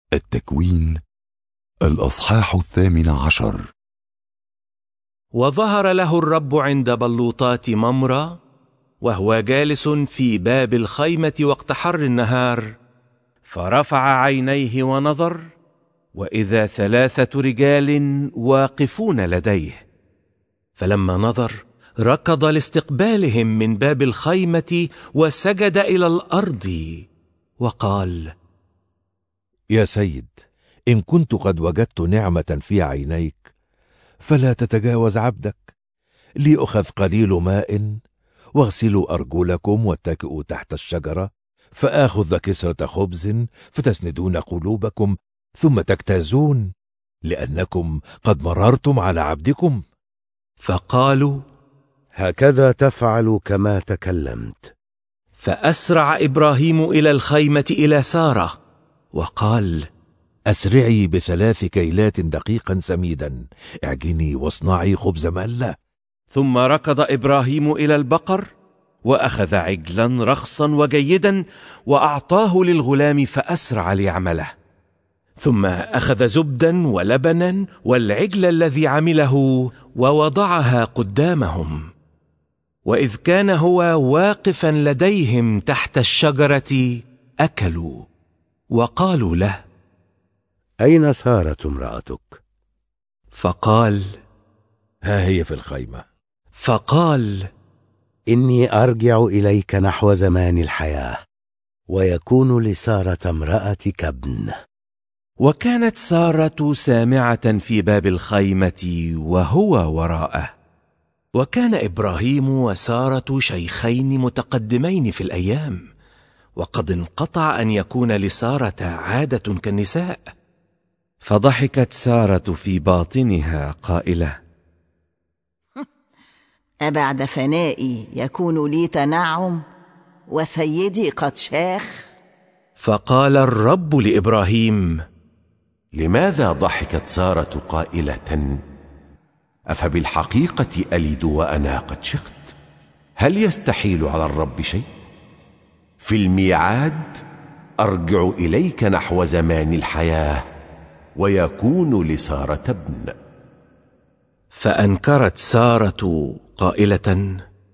التكوين الأصحاح 18. وظهر له الرب عند بلوطات ممرة وهو جالس في باب الخيمة وقت حر النهار، فرفع عينيه ونظر، وإذا 3 رجال واقفون لديه. فلما نظر ركض لاستقبالهم من باب الخيمة وسجد إلى الأرض وقال: يا سيد، إن كنت قد وجدت نعمة في عينيك فلا تتجاوز عبدك، ليأخذ قليل ماء واغسلوا أرجلكم واتكئوا تحت الشجرة، فآخذ كسرة خبز فتسندون قلوبكم ثم تجتازون، لأنكم قد مررتم على عبدكم. فقالوا: هكذا تفعل كما تكلمت. فأسرع إبراهيم إلى الخيمة إلى سارة وقال: أسرعي ب3 كيلات دقيقا سميدا، اعجني واصنعي خبز ملة. ثم ركض إبراهيم إلى البقر وأخذ عجلا رخصا وجيدا وأعطاه للغلام فأسرع ليعمله. ثم أخذ زبدا ولبنا والعجل الذي عمله ووضعها قدامهم. وإذ كان هو واقفا لديهم تحت الشجرة أكلوا، وقالوا له: أين سارة امرأتك؟ فقال: ها هي في الخيمة. فقال: إني أرجع إليك نحو زمان الحياة، ويكون لسارة امرأتك ابن. وكانت سارة سامعة في باب الخيمة وهو وراءه. وكان إبراهيم وسارة شيخين متقدمين في الأيام، وقد انقطع أن يكون لسارة عادة كالنساء. فضحكت سارة في باطنها قائلة: أبعد فنائي يكون لي تنعم وسيدي قد شاخ؟ فقال الرب لإبراهيم: لماذا ضحكت سارة قائلة: أفبالحقيقة ألد وأنا قد شخت؟ هل يستحيل على الرب شيء؟ في الميعاد أرجع إليك نحو زمان الحياة، ويكون لسارة ابن. فأنكرت سارة قائلة: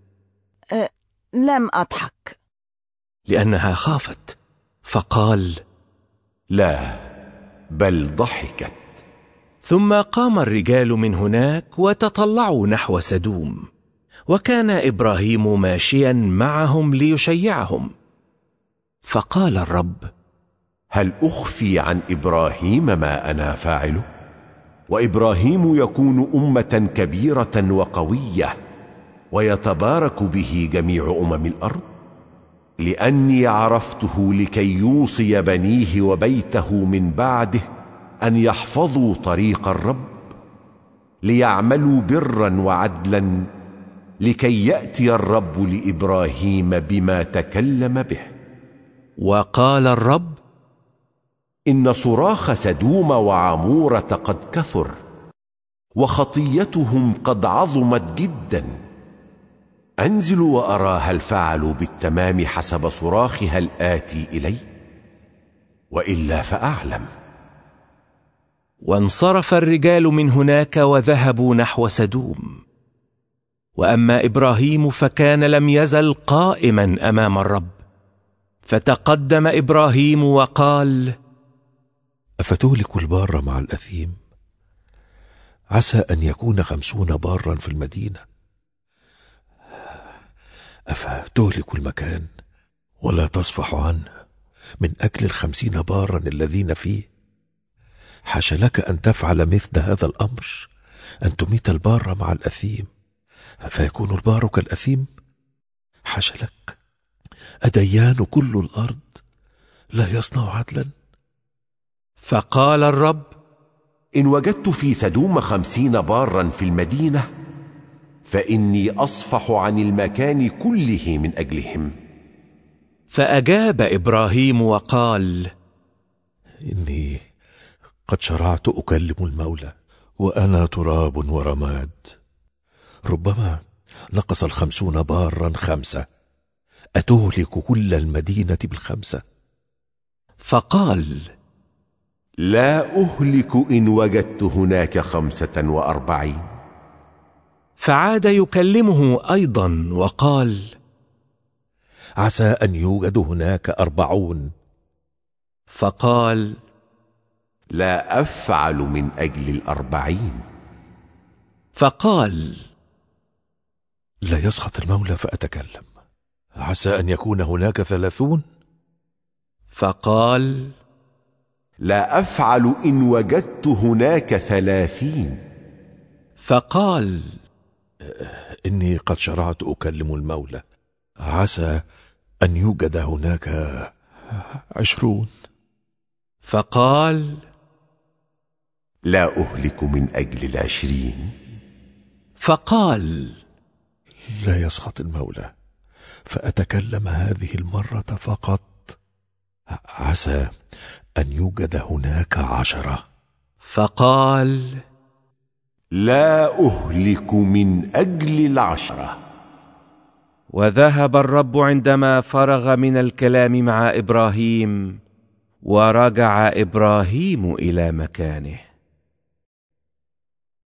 لم أضحك، لأنها خافت. فقال: لا، بل ضحكت. ثم قام الرجال من هناك وتطلعوا نحو سدوم، وكان إبراهيم ماشيا معهم ليشيعهم. فقال الرب: هل أخفي عن إبراهيم ما أنا فاعله؟ وإبراهيم يكون أمة كبيرة وقوية، ويتبارك به جميع الأرض، لأني عرفته لكي يوصي بنيه وبيته من بعده أن يحفظوا طريق الرب، ليعملوا برا وعدلا، لكي يأتي الرب لإبراهيم بما تكلم به. وقال الرب: إن صراخ سدوم وعمورة قد كثر، وخطيتهم قد عظمت جدا. أنزل وأرى هل فعلوا بالتمام حسب صراخها الآتي إلي، وإلا فأعلم. وانصرف الرجال من هناك وذهبوا نحو سدوم. وأما إبراهيم فكان لم يزل قائما أمام الرب. فتقدم إبراهيم وقال: أفتهلك البار مع الأثيم؟ عسى أن يكون 50 بارا في المدينة. أفتهلك المكان ولا تصفح عنه من أجل 50 بارا الذين فيه؟ حاشا لك أن تفعل مثل هذا الأمر، أن تميت البار مع الأثيم فيكون البار كالأثيم. حاشا لك، أديان كل الأرض لا يصنع عدلا؟ فقال الرب: إن وجدت في سدوم 50 بارا في المدينة، فإني أصفح عن المكان كله من أجلهم. فأجاب إبراهيم وقال: إني قد شرعت أكلم المولى، وأنا تراب ورماد. ربما نقص 50 بارا 5، أتهلك كل المدينة ب5؟ فقال: لا أهلك إن وجدت هناك 45. فعاد يكلمه أيضا وقال: عسى أن يوجد هناك 40. فقال: لا أفعل من أجل 40. فقال: لا يسخط المولى فأتكلم، عسى أن يكون هناك 30. فقال: لا أفعل إن وجدت هناك 30. فقال: إني قد شرعت أكلم المولى، عسى أن يوجد هناك 20. فقال: لا أهلك من أجل 20. فقال: لا يسخط المولى فأتكلم هذه المرة فقط، عسى أن يوجد هناك 10. فقال: لا أهلك من أجل 10. وذهب الرب عندما فرغ من الكلام مع إبراهيم، ورجع إبراهيم إلى مكانه.